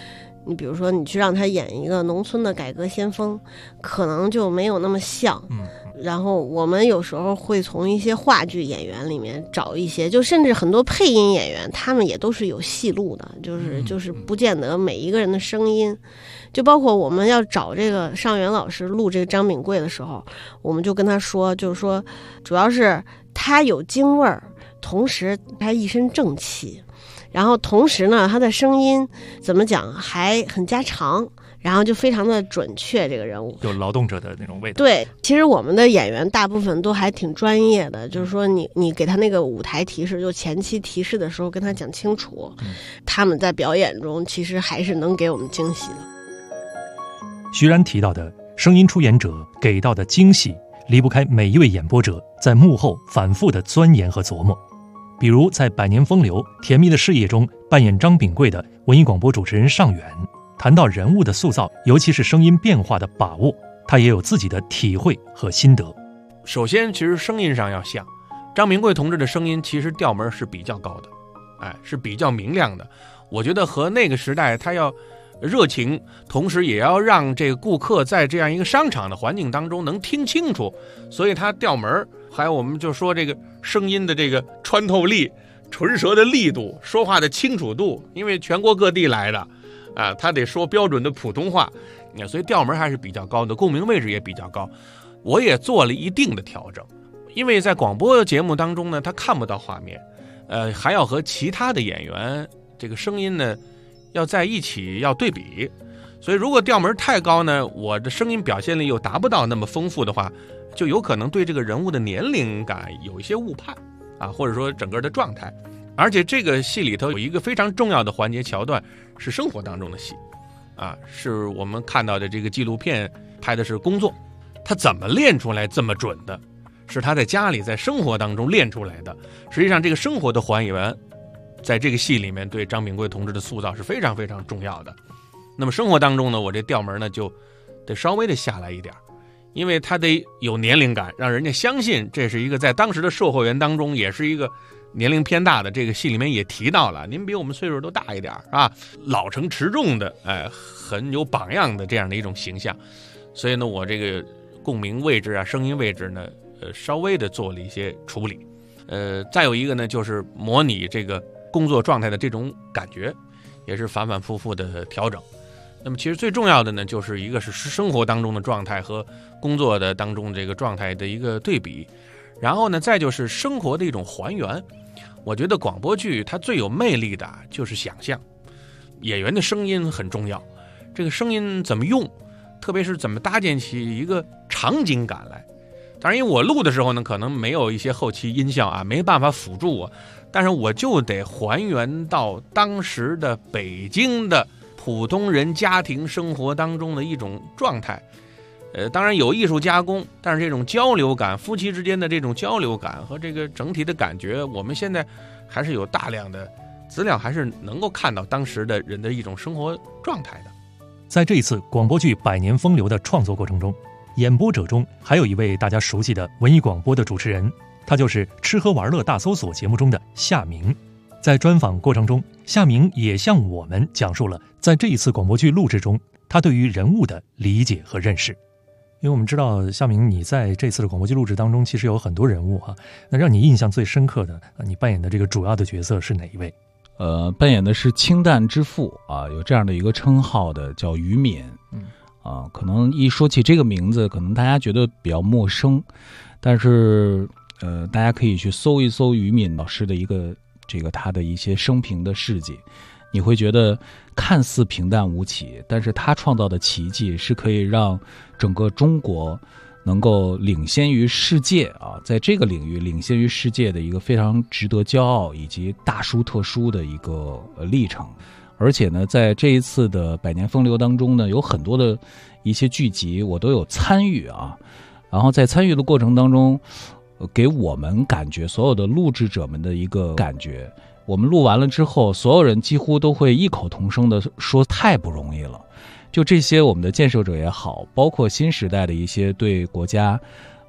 S8: 你比如说你去让他演一个农村的改革先锋，可能就没有那么像。然后我们有时候会从一些话剧演员里面找一些，就甚至很多配音演员，他们也都是有戏路的，就是不见得每一个人的声音。就包括我们要找这个尚元老师录这个张秉贵的时候，我们就跟他说，就是说主要是他有京味儿，同时他一身正气，然后同时呢他的声音怎么讲还很家常，然后就非常的准确，这个人物
S7: 有劳动者的那种味道。
S8: 对，其实我们的演员大部分都还挺专业的，就是说你给他那个舞台提示，就前期提示的时候跟他讲清楚，他们在表演中其实还是能给我们惊喜的。
S7: 徐然提到的声音出演者给到的惊喜，离不开每一位演播者在幕后反复的钻研和琢磨。比如在《百年风流甜蜜的事业》中扮演张秉贵的文艺广播主持人尚远，谈到人物的塑造，尤其是声音变化的把握，他也有自己的体会和心得。
S14: 首先其实声音上要像张秉贵同志的声音，其实调门是比较高的，是比较明亮的。我觉得和那个时代他要热情，同时也要让这个顾客在这样一个商场的环境当中能听清楚，所以他调门，还有我们就说这个声音的这个穿透力、唇舌的力度、说话的清楚度，因为全国各地来的他得说标准的普通话，所以调门还是比较高的，共鸣位置也比较高。我也做了一定的调整，因为在广播节目当中呢，他看不到画面，还要和其他的演员这个声音呢要在一起，要对比，所以如果调门太高呢，我的声音表现力又达不到那么丰富的话，就有可能对这个人物的年龄感有一些误判或者说整个的状态。而且这个戏里头有一个非常重要的环节桥段是生活当中的戏是我们看到的这个纪录片拍的是工作，他怎么练出来这么准的，是他在家里在生活当中练出来的。实际上这个生活的还原在这个戏里面对张秉贵同志的塑造是非常非常重要的。那么生活当中呢，我这调门呢就得稍微的下来一点，因为他得有年龄感，让人家相信这是一个在当时的售货员当中也是一个年龄偏大的。这个戏里面也提到了，您比我们岁数都大一点老成持重的很有榜样的这样的一种形象。所以呢，我这个共鸣位置声音位置呢稍微的做了一些处理。再有一个呢，就是模拟这个工作状态的这种感觉，也是反反复复的调整。那么其实最重要的呢，就是一个是生活当中的状态和工作的当中这个状态的一个对比，然后呢再就是生活的一种还原。我觉得广播剧它最有魅力的就是想象，演员的声音很重要，这个声音怎么用，特别是怎么搭建起一个场景感来。当然因为我录的时候呢，可能没有一些后期音效没办法辅助我，但是我就得还原到当时的北京的普通人家庭生活当中的一种状态。当然有艺术加工，但是这种交流感，夫妻之间的这种交流感和这个整体的感觉，我们现在还是有大量的资料，还是能够看到当时的人的一种生活状态的。
S7: 在这一次广播剧《百年风流》的创作过程中，演播者中还有一位大家熟悉的文艺广播的主持人，他就是《吃喝玩乐大搜索》节目中的夏明。在专访过程中，夏明也向我们讲述了在这一次广播剧录制中他对于人物的理解和认识。因为我们知道夏明你在这次的广播剧录制当中其实有很多人物那让你印象最深刻的你扮演的这个主要的角色是哪一位？
S15: 扮演的是清淡之父有这样的一个称号的叫于敏。可能一说起这个名字，可能大家觉得比较陌生，但是大家可以去搜一搜于敏老师的一个他的一些生平的事迹，你会觉得看似平淡无奇，但是他创造的奇迹是可以让整个中国能够领先于世界在这个领域领先于世界的一个非常值得骄傲以及大书特书的一个历程。而且呢，在这一次的《百年风流》当中呢，有很多的一些剧集我都有参与然后在参与的过程当中，给我们感觉所有的录制者们的一个感觉，我们录完了之后，所有人几乎都会异口同声的说太不容易了。就这些我们的建设者也好，包括新时代的一些对国家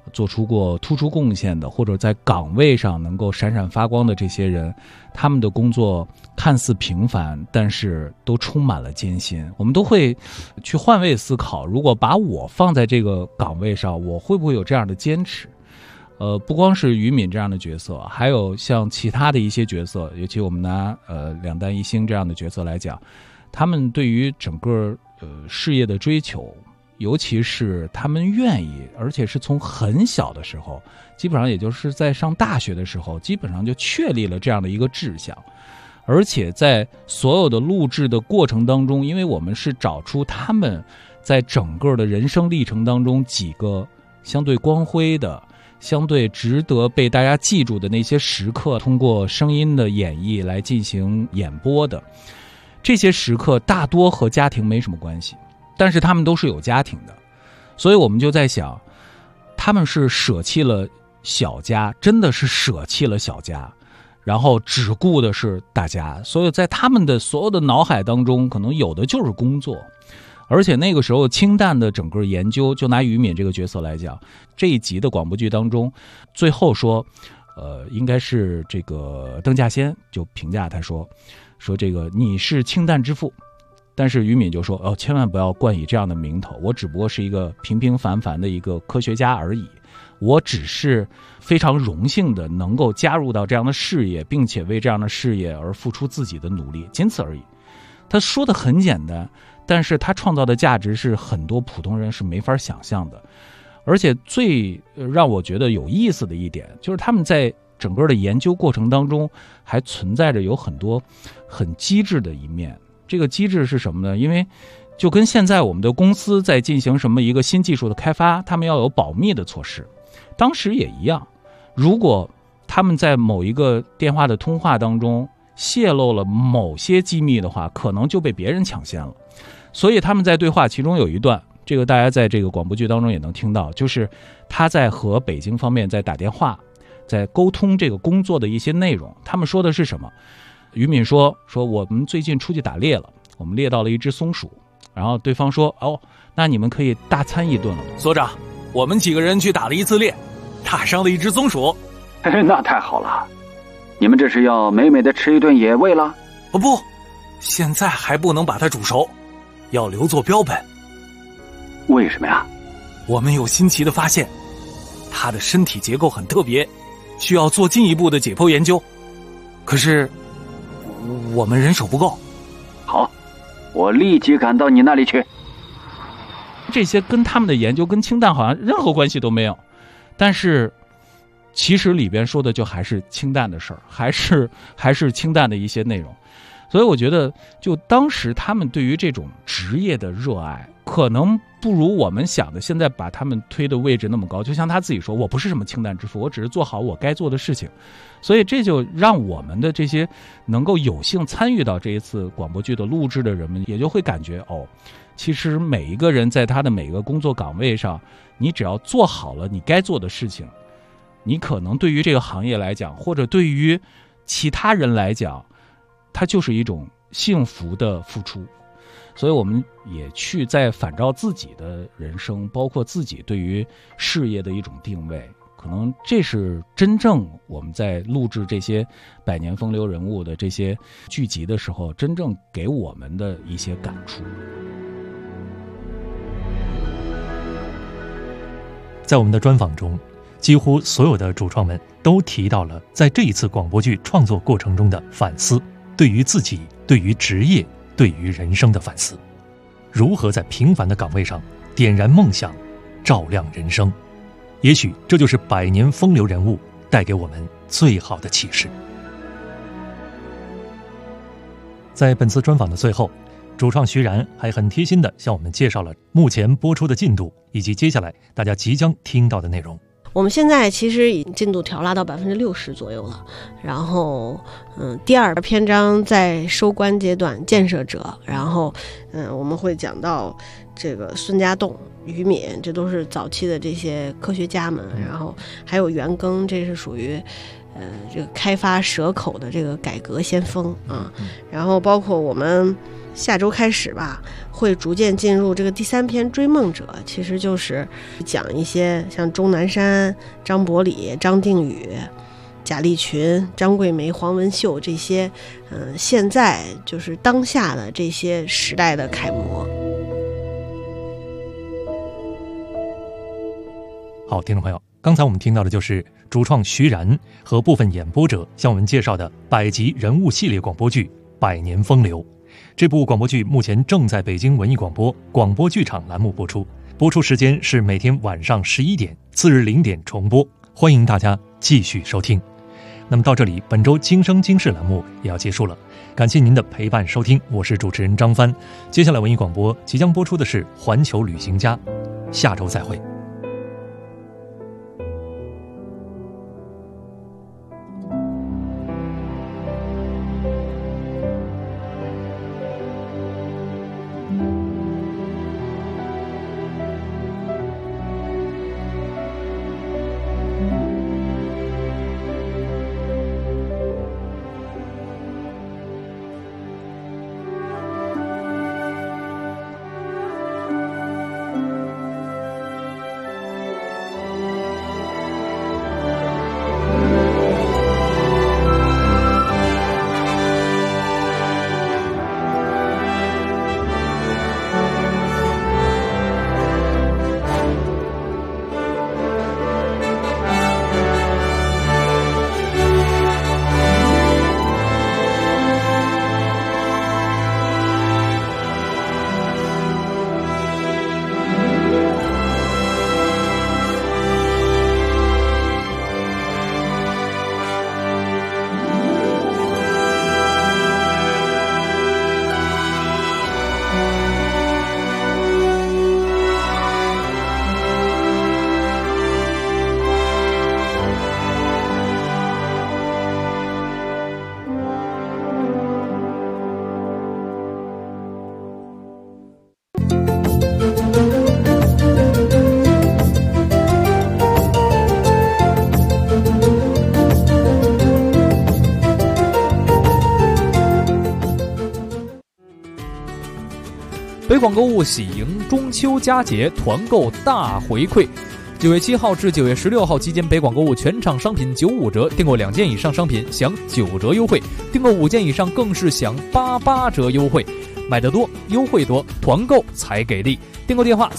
S15: 做出过突出贡献的，或者在岗位上能够闪闪发光的这些人，他们的工作看似平凡，但是都充满了艰辛。我们都会去换位思考，如果把我放在这个岗位上，我会不会有这样的坚持？不光是于敏这样的角色，还有像其他的一些角色，尤其我们拿两弹一星这样的角色来讲，他们对于整个事业的追求，尤其是他们愿意，而且是从很小的时候，基本上也就是在上大学的时候，基本上就确立了这样的一个志向。而且在所有的录制的过程当中，因为我们是找出他们在整个的人生历程当中几个相对光辉的、相对值得被大家记住的那些时刻，通过声音的演绎来进行演播的。这些时刻大多和家庭没什么关系，但是他们都是有家庭的，所以我们就在想，他们是舍弃了小家，真的是舍弃了小家，然后只顾的是大家。所以在他们的所有的脑海当中，可能有的就是工作。而且那个时候清淡的整个研究，就拿于敏这个角色来讲，这一集的广播剧当中，最后说应该是这个邓稼先就评价他说这个你是清淡之父，但是于敏就说千万不要冠以这样的名头，我只不过是一个平平凡凡的一个科学家而已，我只是非常荣幸的能够加入到这样的事业，并且为这样的事业而付出自己的努力，仅此而已。他说的很简单，但是他创造的价值是很多普通人是没法想象的。而且最让我觉得有意思的一点，就是他们在整个的研究过程当中还存在着有很多很机智的一面。这个机智是什么呢？因为就跟现在我们的公司在进行什么一个新技术的开发，他们要有保密的措施，当时也一样。如果他们在某一个电话的通话当中泄露了某些机密的话，可能就被别人抢先了。所以他们在对话其中有一段，这个大家在这个广播剧当中也能听到，就是他在和北京方面在打电话，在沟通这个工作的一些内容。他们说的是什么？于敏说我们最近出去打猎了，我们猎到了一只松鼠。然后对方说那你们可以大餐一顿了。
S16: 所长，我们几个人去打了一次猎，打伤了一只松鼠。
S17: 那太好了，你们这是要美美的吃一顿野味了？
S16: 不，现在还不能把它煮熟，要留作标本。
S17: 为什么呀？
S16: 我们有新奇的发现，它的身体结构很特别，需要做进一步的解剖研究。可是我们人手不够。
S17: 好，我立即赶到你那里去。
S15: 这些跟他们的研究跟清淡好像任何关系都没有，但是其实里边说的就还是清淡的事儿，还是清淡的一些内容。所以我觉得就当时他们对于这种职业的热爱可能不如我们想的现在把他们推的位置那么高。就像他自己说，我不是什么清淡之父，我只是做好我该做的事情。所以这就让我们的这些能够有幸参与到这一次广播剧的录制的人们也就会感觉其实每一个人在他的每个工作岗位上，你只要做好了你该做的事情，你可能对于这个行业来讲，或者对于其他人来讲，它就是一种幸福的付出。所以我们也去在反照自己的人生，包括自己对于事业的一种定位，可能这是真正我们在录制这些百年风流人物的这些剧集的时候，真正给我们的一些感触。
S7: 在我们的专访中，几乎所有的主创们都提到了在这一次广播剧创作过程中的反思，对于自己、对于职业、对于人生的反思，如何在平凡的岗位上点燃梦想，照亮人生。也许这就是百年风流人物带给我们最好的启示。在本次专访的最后，主创徐然还很贴心地向我们介绍了目前播出的进度，以及接下来大家即将听到的内容。
S8: 我们现在其实已经进度调拉到60%左右了，然后第二篇章在收官阶段，建设者，然后我们会讲到这个孙家栋、于敏，这都是早期的这些科学家们，然后还有袁庚，这是属于这个开发蛇口的这个改革先锋啊。然后包括我们下周开始吧，会逐渐进入这个第3篇《追梦者》，其实就是讲一些像钟南山、张伯礼、张定宇、贾立群、张桂梅、黄文秀这些现在就是当下的这些时代的楷模。
S7: 好，听众朋友，刚才我们听到的就是主创徐然和部分演播者向我们介绍的百集人物系列广播剧《百年风流》。这部广播剧目前正在北京文艺广播广播剧场栏目播出，播出时间是每天晚上11点，次日0点重播，欢迎大家继续收听。那么到这里，本周今生今世栏目也要结束了，感谢您的陪伴收听，我是主持人张帆。接下来文艺广播即将播出的是《环球旅行家》，下周再会。
S19: 北广购物喜迎中秋佳节团购大回馈，9月7号至9月16号期间，北广购物全场商品95折，订购2件以上商品享9折优惠，订购5件以上更是享88折优惠。买得多，优惠多，团购才给力。订购电话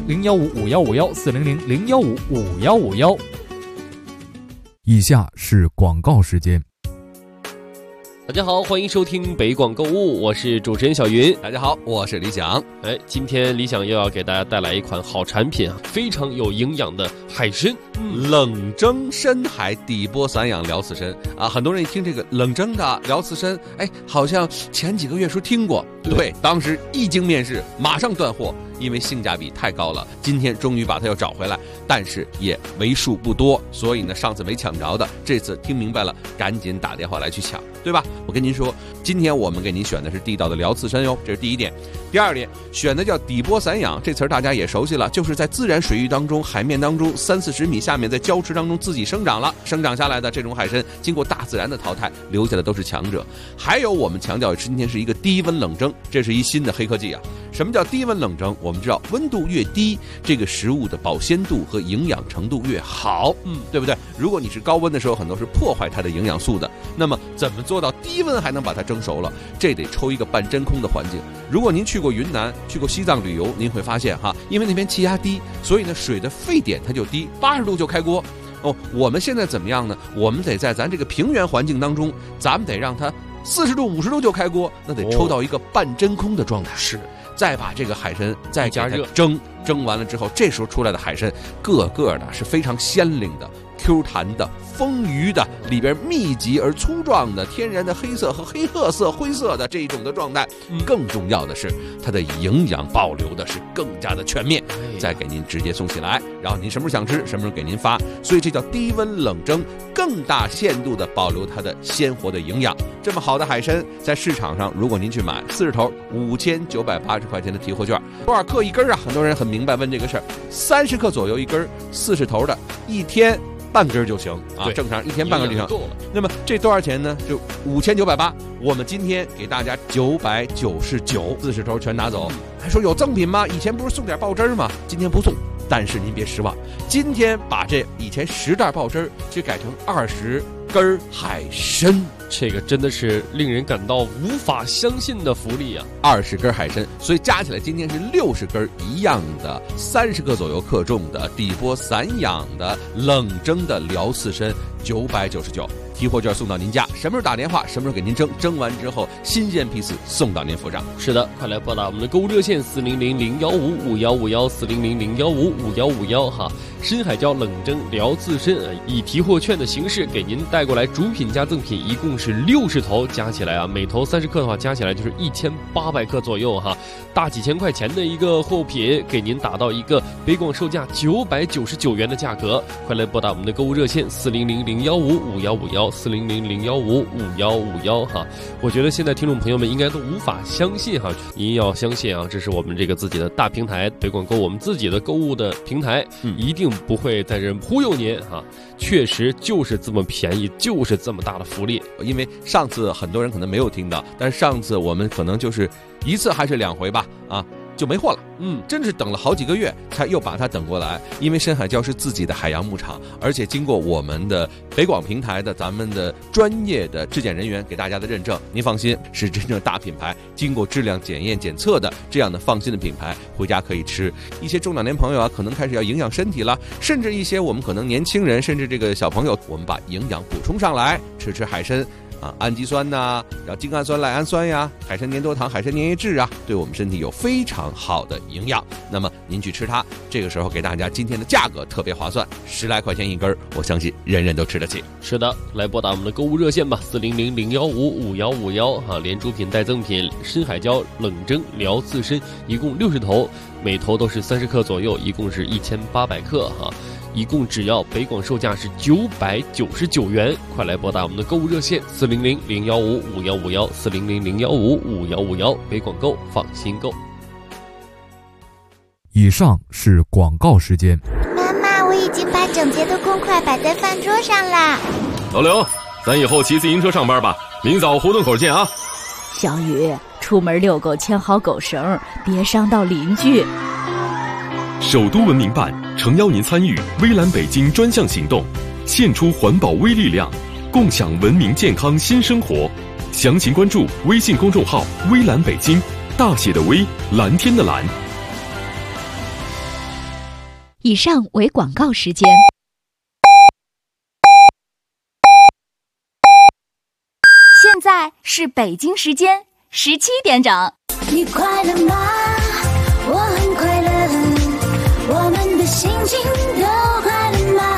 S19: 400-015-5151，400-015-5151。
S20: 以下是广告时间。
S21: 大家好，欢迎收听北广购物，我是主持人小云。
S22: 大家好，我是李想。
S21: 今天李想又要给大家带来一款好产品啊，非常有营养的海参，
S22: 冷蒸深海底波散养辽刺参啊。很多人一听这个冷蒸的辽刺参，好像前几个月说听过，对，当时一经面世，马上断货，因为性价比太高了。今天终于把它又找回来，但是也为数不多，所以呢，上次没抢着的，这次听明白了，赶紧打电话来去抢，对吧？我跟您说，今天我们给您选的是地道的辽刺参哟，这是第一点。第二点，选的叫底波散养，这词儿大家也熟悉了，就是在自然水域当中、海面当中30-40米下面，在礁池当中自己生长下来的这种海参，经过大自然的淘汰，留下的都是强者。还有我们强调今天是一个低温冷蒸，这是一新的黑科技啊。什么叫低温冷蒸？我们知道温度越低，这个食物的保鲜度和营养程度越好，对不对？如果你是高温的时候，很多是破坏它的营养素的。那么怎么做到低温还能把它蒸熟了？这得抽一个半真空的环境。如果您去过云南、去过西藏旅游，您会发现因为那边气压低，所以呢水的沸点它就低，80度就开锅。我们现在怎么样呢？我们得在咱这个平原环境当中，咱们得让它40度、50度就开锅，那得抽到一个半真空的状态。是。再把这个海参再加热蒸完了之后，这时候出来的海参个个的是非常鲜灵的、Q 弹的、 丰腴的，里边密集而粗壮的天然的黑色和黑褐色、灰色的这种的状态。更重要的是，它的营养保留的是更加的全面，再给您直接送起来，然后您什么时候想吃，什么时候给您发。所以这叫低温冷蒸，更大限度的保留它的鲜活的营养。这么好的海参，在市场上如果您去买40头，5980块钱的提货券，多少克一根啊？很多人很明白问这个事儿，30克左右一根，40头的，一天半根就行啊，正常一天半根就行。那么这多少钱呢？就5980，我们今天给大家999，40头全拿走。还说有赠品吗？以前不是送点爆汁吗？今天不送，但是您别失望，今天把这以前10袋爆汁就改成20根海参。
S21: 这个真的是令人感到无法相信的福利啊
S22: ！20根海参，所以加起来今天是60根一样的，30克左右克重的底波散养的冷蒸的辽刺参，999。提货券送到您家，什么时候打电话，什么时候给您蒸，蒸完之后新鲜批次送到您府上。
S21: 是的，快来拨打我们的购物热线400-015-5151，400-015-5151哈。深海椒冷蒸辽刺参，以提货券的形式给您带过来，主品加赠品一共是60头，加起来啊，每头30克的话，加起来就是1800克左右哈，大几千块钱的一个货品，给您打到一个北广售价999元的价格。快来拨打我们的购物热线400-015-5151，400-015-5151哈。我觉得现在听众朋友们应该都无法相信哈，您要相信啊，这是我们这个自己的大平台北广购，我们自己的购物的平台，一定不会在这忽悠您哈，确实就是这么便宜，就是这么大的福利。
S22: 因为上次很多人可能没有听到，但是上次我们可能就是1次还是2回吧啊，就没货了。真是等了好几个月才又把它等过来。因为深海礁是自己的海洋牧场，而且经过我们的北广平台的咱们的专业的质检人员给大家的认证，您放心，是真正大品牌，经过质量检验检测的这样的放心的品牌，回家可以吃。一些中老年朋友啊，可能开始要营养身体了，甚至一些我们可能年轻人，甚至这个小朋友，我们把营养补充上来，吃海参啊，氨基酸呐，然后精氨酸、赖氨酸呀，海参粘多糖、海参粘液质啊，对我们身体有非常好的营养。那么您去吃它，这个时候给大家今天的价格特别划算，10来块钱一根，我相信人人都吃得起。
S21: 是的，来拨打我们的购物热线吧，400-015-5151哈，连主品带赠品，深海礁冷蒸辽刺参，一共60头，每头都是30克左右，一共是1800克哈。一共只要北广售价是999元，快来拨打我们的购物热线400-015-5151，400-015-5151，北广购，放心购。
S20: 以上是广告时间。
S2: 妈妈，我已经把整洁的公筷摆在饭桌上啦。
S3: 老刘，咱以后骑自行车上班吧，明早胡同口见啊。
S4: 小雨，出门遛狗牵好狗绳，别伤到邻居。
S3: 首都文明办诚邀您参与微蓝北京专项行动，献出环保微力量，共享文明健康新生活。详情关注微信公众号微蓝北京，大写的微，蓝天的蓝。
S4: 以上为广告时间。
S5: 现在是北京时间17点整。
S23: 你快乐吗？我很快乐，我们的心情都快乐吗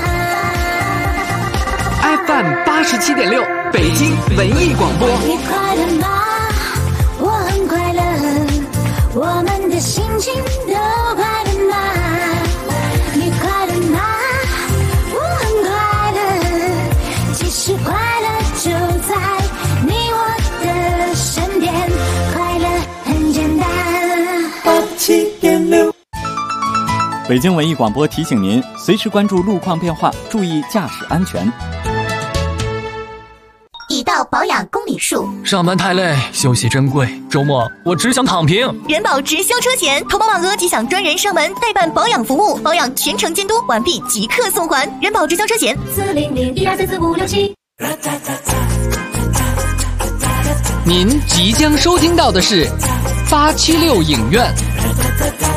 S24: ？FM 87.6，北京文艺广播。
S23: 你快乐吗？我很快乐，我们的心情都快乐吗？你快乐吗？我很快乐，其实快乐就在你我的身边，快乐很简单。87.6。
S25: 北京文艺广播提醒您，随时关注路况变化，注意驾驶安全。
S2: 已到保养公里数。
S19: 上班太累，休息珍贵，周末我只想躺平。
S2: 人保直销车险，投保满额即享专人上门代办保养服务，保养全程监督，完毕即刻送还。人保直销车险，400-1234567。
S19: 您即将收听到的是876影院。